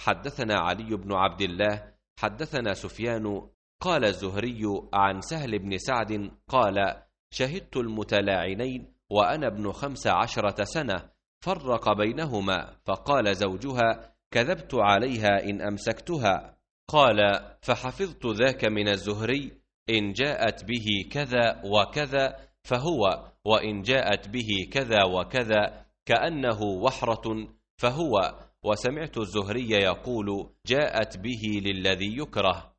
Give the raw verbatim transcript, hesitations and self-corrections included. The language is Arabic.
حدثنا علي بن عبد الله حدثنا سفيان قال الزهري عن سهل بن سعد قال: شهدت المتلاعنين وأنا ابن خمس عشرة سنة، فرق بينهما، فقال زوجها: كذبت عليها إن أمسكتها. قال: فحفظت ذاك من الزهري: إن جاءت به كذا وكذا فهو، وإن جاءت به كذا وكذا كأنه وحرة فهو. وسمعت الزهري يقول: جاءت به للذي يكره.